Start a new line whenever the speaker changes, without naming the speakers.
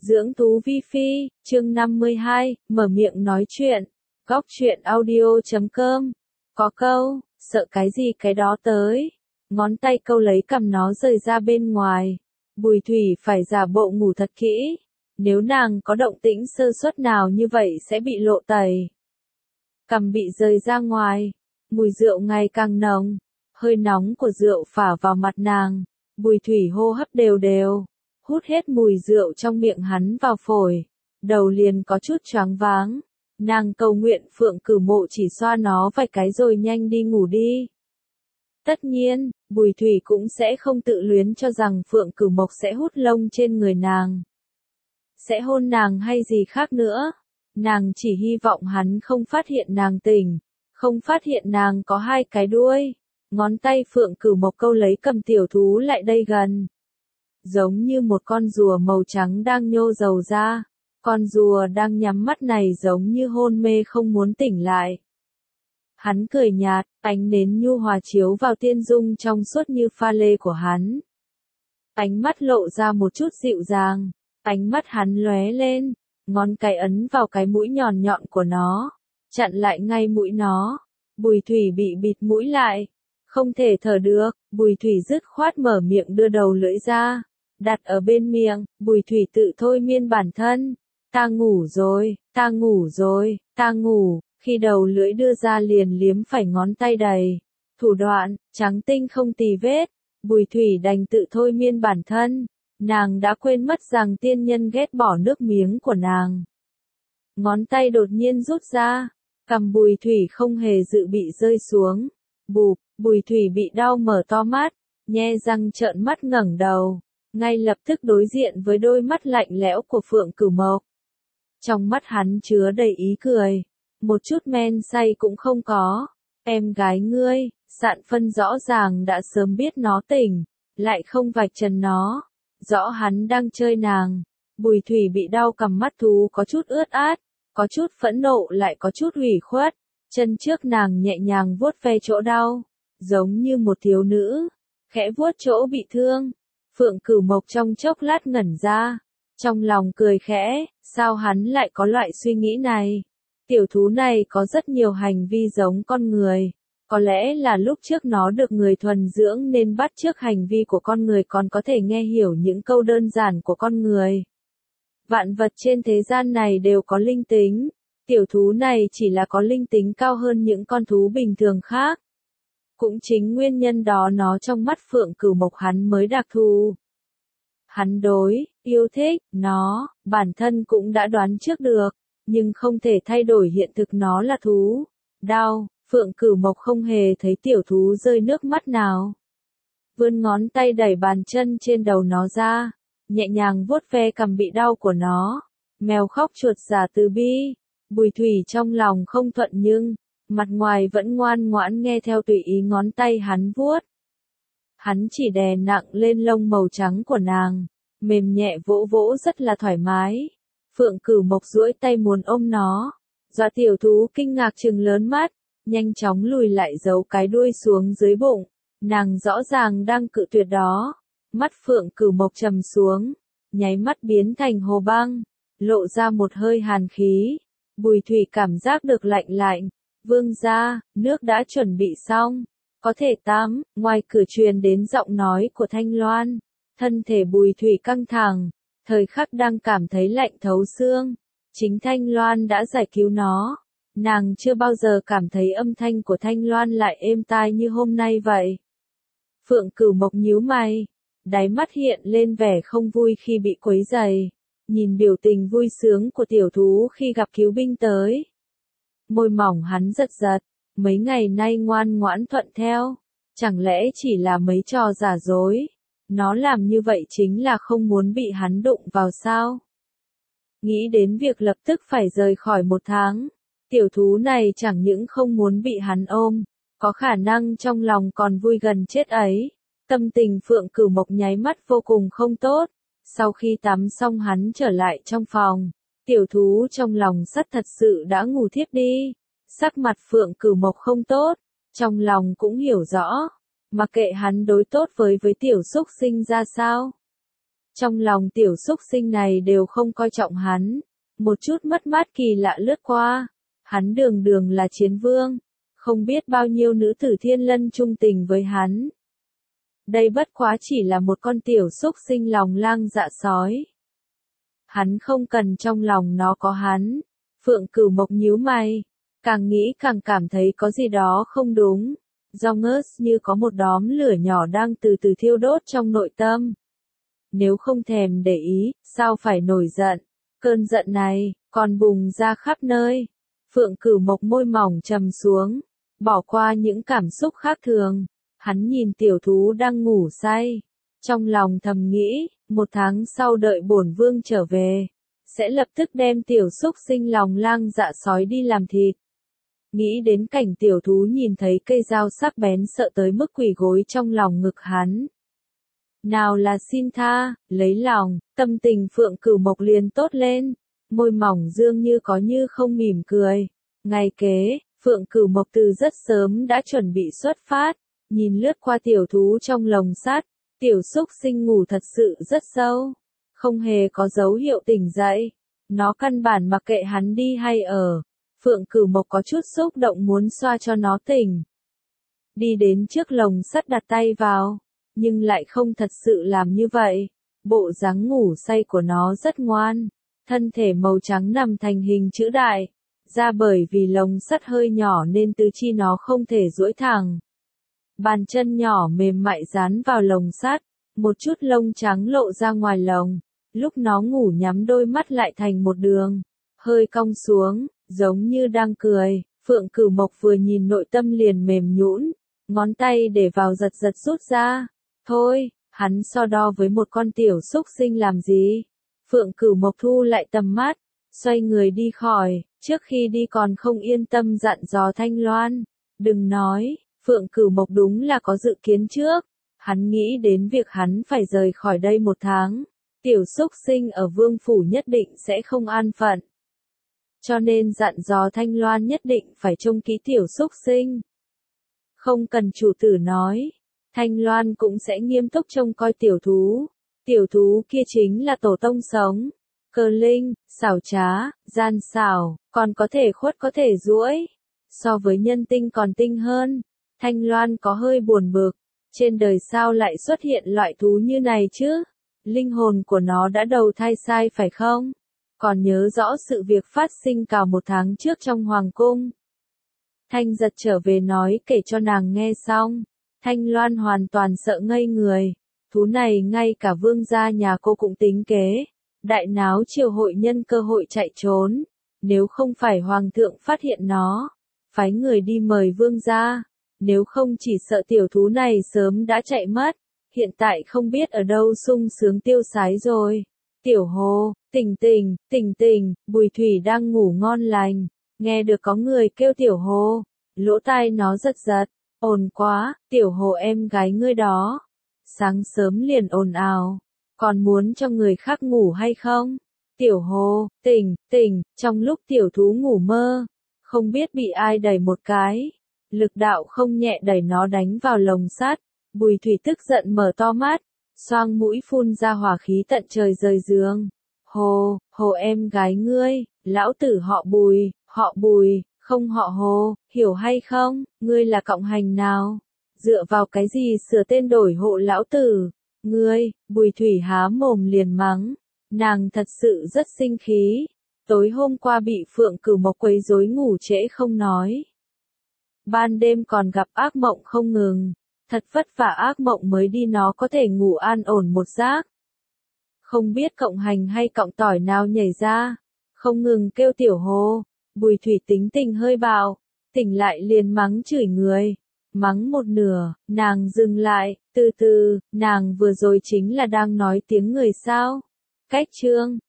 Dưỡng thú vi phi, chương 52, mở miệng nói chuyện. Góc truyện audio.com. Có câu, sợ cái gì cái đó tới. Ngón tay câu lấy cầm nó rời ra bên ngoài. Bùi Thủy phải giả bộ ngủ thật kỹ. Nếu nàng có động tĩnh sơ suất nào như vậy sẽ bị lộ tẩy. Cầm bị rời ra ngoài. Mùi rượu ngày càng nồng. Hơi nóng của rượu phả vào mặt nàng. Bùi Thủy hô hấp đều đều. Hút hết mùi rượu trong miệng hắn vào phổi. Đầu liền có chút choáng váng. Nàng cầu nguyện Phượng Cửu Mộ chỉ xoa nó vài cái rồi nhanh đi ngủ đi. Tất nhiên, Bùi Thủy cũng sẽ không tự luyến cho rằng Phượng Cửu Mộc sẽ hút lông trên người nàng. Sẽ hôn nàng hay gì khác nữa. Nàng chỉ hy vọng hắn không phát hiện nàng tỉnh. Không phát hiện nàng có hai cái đuôi. Ngón tay Phượng Cửu Mộc câu lấy cầm tiểu thú lại đây gần. Giống như một con rùa màu trắng đang nhô dầu ra. Con rùa đang nhắm mắt này giống như hôn mê không muốn tỉnh lại. Hắn cười nhạt, ánh nến nhu hòa chiếu vào tiên dung trong suốt như pha lê của hắn. Ánh mắt lộ ra một chút dịu dàng, ánh mắt hắn lóe lên, ngón cái ấn vào cái mũi nhọn nhọn của nó, chặn lại ngay mũi nó. Bùi Thủy bị bịt mũi lại, không thể thở được, Bùi Thủy dứt khoát mở miệng đưa đầu lưỡi ra, đặt ở bên miệng. Bùi Thủy tự thôi miên bản thân. Ta ngủ rồi, ta ngủ rồi, ta ngủ. Khi đầu lưỡi đưa ra liền liếm phải ngón tay đầy. Thủ đoạn, trắng tinh không tì vết. Bùi Thủy đành tự thôi miên bản thân. Nàng đã quên mất rằng tiên nhân ghét bỏ nước miếng của nàng. Ngón tay đột nhiên rút ra. Cầm Bùi Thủy không hề dự bị rơi xuống. Bụp, Bùi Thủy bị đau mở to mắt. Nhe răng trợn mắt ngẩng đầu. Ngay lập tức đối diện với đôi mắt lạnh lẽo của Phượng Cửu Mộc. Trong mắt hắn chứa đầy ý cười. Một chút men say cũng không có. Em gái ngươi, Sạn Phân rõ ràng đã sớm biết nó tỉnh, lại không vạch trần nó. Rõ hắn đang chơi nàng. Bùi Thủy bị đau cầm mắt thú có chút ướt át, có chút phẫn nộ lại có chút ủy khuất. Chân trước nàng nhẹ nhàng vuốt ve chỗ đau, giống như một thiếu nữ, khẽ vuốt chỗ bị thương. Phượng Cửu Mộc trong chốc lát ngẩn ra, trong lòng cười khẽ, sao hắn lại có loại suy nghĩ này? Tiểu thú này có rất nhiều hành vi giống con người, có lẽ là lúc trước nó được người thuần dưỡng nên bắt chước hành vi của con người, còn có thể nghe hiểu những câu đơn giản của con người. Vạn vật trên thế gian này đều có linh tính, tiểu thú này chỉ là có linh tính cao hơn những con thú bình thường khác. Cũng chính nguyên nhân đó nó trong mắt Phượng Cửu Mộc hắn mới đặc thù. Hắn yêu thích nó, bản thân cũng đã đoán trước được, nhưng không thể thay đổi hiện thực nó là thú. Đau, Phượng Cửu Mộc không hề thấy tiểu thú rơi nước mắt nào. Vươn ngón tay đẩy bàn chân trên đầu nó ra, nhẹ nhàng vuốt ve cằm bị đau của nó. Mèo khóc chuột giả từ bi. Bùi Thủy trong lòng không thuận nhưng mặt ngoài vẫn ngoan ngoãn nghe theo tùy ý ngón tay hắn vuốt. Hắn chỉ đè nặng lên lông màu trắng của nàng, mềm nhẹ vỗ vỗ rất là thoải mái. Phượng Cửu Mộc duỗi tay muốn ôm nó, dọa tiểu thú kinh ngạc trừng lớn mắt, nhanh chóng lùi lại giấu cái đuôi xuống dưới bụng. Nàng rõ ràng đang cự tuyệt đó. Mắt Phượng Cửu Mộc trầm xuống, nháy mắt biến thành hồ băng, lộ ra một hơi hàn khí. Bùi Thủy cảm giác được lạnh lạnh. Vương gia, nước đã chuẩn bị xong, có thể tắm. Ngoài cửa truyền đến giọng nói của Thanh Loan. Thân thể Bùi Thủy căng thẳng, thời khắc đang cảm thấy lạnh thấu xương. Chính Thanh Loan đã giải cứu nó. Nàng chưa bao giờ cảm thấy âm thanh của Thanh Loan lại êm tai như hôm nay vậy. Phượng Cửu Mộc nhíu mày, đáy mắt hiện lên vẻ không vui khi bị quấy rầy. Nhìn biểu tình vui sướng của tiểu thú khi gặp cứu binh tới. Môi mỏng hắn giật giật, mấy ngày nay ngoan ngoãn thuận theo. Chẳng lẽ chỉ là mấy trò giả dối? Nó làm như vậy chính là không muốn bị hắn đụng vào sao? Nghĩ đến việc lập tức phải rời khỏi 1 tháng. Tiểu thú này chẳng những không muốn bị hắn ôm, có khả năng trong lòng còn vui gần chết ấy. Tâm tình Phượng Cửu Mộc nháy mắt vô cùng không tốt. Sau khi tắm xong hắn trở lại trong phòng. Tiểu thú trong lòng sắt thật sự đã ngủ thiếp đi. Sắc mặt Phượng Cửu Mộc không tốt, trong lòng cũng hiểu rõ. Mặc kệ hắn đối tốt với tiểu xúc sinh ra sao. Trong lòng tiểu xúc sinh này đều không coi trọng hắn. Một chút mất mát kỳ lạ lướt qua. Hắn đường đường là chiến vương. Không biết bao nhiêu nữ tử thiên lân trung tình với hắn. Đây bất quá chỉ là một con tiểu xúc sinh lòng lang dạ sói. Hắn không cần trong lòng nó có hắn. Phượng Cửu Mộc nhíu mày. Càng nghĩ càng cảm thấy có gì đó không đúng. Rongers như có một đóm lửa nhỏ đang từ từ thiêu đốt trong nội tâm. Nếu không thèm để ý, sao phải nổi giận? Cơn giận này, còn bùng ra khắp nơi. Phượng Cửu Mộc môi mỏng trầm xuống. Bỏ qua những cảm xúc khác thường. Hắn nhìn tiểu thú đang ngủ say. Trong lòng thầm nghĩ, 1 tháng sau đợi bổn vương trở về. Sẽ lập tức đem tiểu xúc sinh lòng lang dạ sói đi làm thịt. Nghĩ đến cảnh tiểu thú nhìn thấy cây dao sắc bén sợ tới mức quỳ gối trong lòng ngực hắn. Nào là xin tha, lấy lòng, tâm tình Phượng Cửu Mộc liền tốt lên. Môi mỏng dương như có như không mỉm cười. Ngày kế, Phượng Cửu Mộc từ rất sớm đã chuẩn bị xuất phát. Nhìn lướt qua tiểu thú trong lồng sắt. Tiểu xúc sinh ngủ thật sự rất sâu. Không hề có dấu hiệu tỉnh dậy. Nó căn bản mặc kệ hắn đi hay ở. Phượng Cửu Mộc có chút xúc động muốn xoa cho nó tỉnh. Đi đến trước lồng sắt đặt tay vào. Nhưng lại không thật sự làm như vậy. Bộ dáng ngủ say của nó rất ngoan. Thân thể màu trắng nằm thành hình chữ đại. Ra bởi vì lồng sắt hơi nhỏ nên tứ chi nó không thể duỗi thẳng. Bàn chân nhỏ mềm mại dán vào lồng sắt. Một chút lông trắng lộ ra ngoài lồng. Lúc nó ngủ nhắm đôi mắt lại thành một đường. Hơi cong xuống, giống như đang cười. Phượng Cửu Mộc vừa nhìn nội tâm liền mềm nhũn. Ngón tay để vào giật giật rút ra. Thôi, hắn so đo với một con tiểu xúc sinh làm gì? Phượng Cửu Mộc thu lại tầm mắt, xoay người đi khỏi, trước khi đi còn không yên tâm dặn dò Thanh Loan. Đừng nói, Phượng Cửu Mộc đúng là có dự kiến trước. Hắn nghĩ đến việc hắn phải rời khỏi đây 1 tháng. Tiểu xúc sinh ở vương phủ nhất định sẽ không an phận. Cho nên dặn dò Thanh Loan nhất định phải trông kỹ tiểu xúc sinh. Không cần chủ tử nói. Thanh Loan cũng sẽ nghiêm túc trông coi tiểu thú. Tiểu thú kia chính là tổ tông sống. Cơ linh, xảo trá, gian xảo, còn có thể khuất có thể duỗi. So với nhân tinh còn tinh hơn. Thanh Loan có hơi buồn bực. Trên đời sao lại xuất hiện loại thú như này chứ? Linh hồn của nó đã đầu thai sai phải không? Còn nhớ rõ sự việc phát sinh cả 1 tháng trước trong hoàng cung. Thanh Giật trở về nói kể cho nàng nghe xong. Thanh Loan hoàn toàn sợ ngây người. Thú này ngay cả vương gia nhà cô cũng tính kế. Đại náo triều hội nhân cơ hội chạy trốn. Nếu không phải hoàng thượng phát hiện nó, phái người đi mời vương gia. Nếu không chỉ sợ tiểu thú này sớm đã chạy mất. Hiện tại không biết ở đâu sung sướng tiêu sái rồi. Tiểu Hồ, tỉnh tỉnh, Bùi Thủy đang ngủ ngon lành. Nghe được có người kêu Tiểu Hồ. Lỗ tai nó giật giật. Ồn quá, Tiểu Hồ em gái ngươi đó. Sáng sớm liền ồn ào. Còn muốn cho người khác ngủ hay không? Tiểu Hồ, tỉnh, trong lúc tiểu thú ngủ mơ. Không biết bị ai đẩy một cái. Lực đạo không nhẹ đẩy nó đánh vào lồng sắt. Bùi Thủy tức giận mở to mắt. Xoang mũi phun ra hỏa khí tận trời rời giường. Hồ em gái ngươi, lão tử họ Bùi, không họ Hồ, hiểu hay không, ngươi là cộng hành nào? Dựa vào cái gì sửa tên đổi hộ lão tử? Ngươi, Bùi Thủy há mồm liền mắng. Nàng thật sự rất sinh khí. Tối hôm qua bị Phượng Cửu Mộc quấy rối ngủ trễ không nói. Ban đêm còn gặp ác mộng không ngừng. Thật vất vả ác mộng mới đi nó có thể ngủ an ổn một giấc. Không biết cộng hành hay cộng tỏi nào nhảy ra. Không ngừng kêu Tiểu Hồ. Bùi Thủy tính tình hơi bạo. Tỉnh lại liền mắng chửi người. Mắng một nửa, nàng dừng lại, từ từ, nàng vừa rồi chính là đang nói tiếng người sao. Cách chương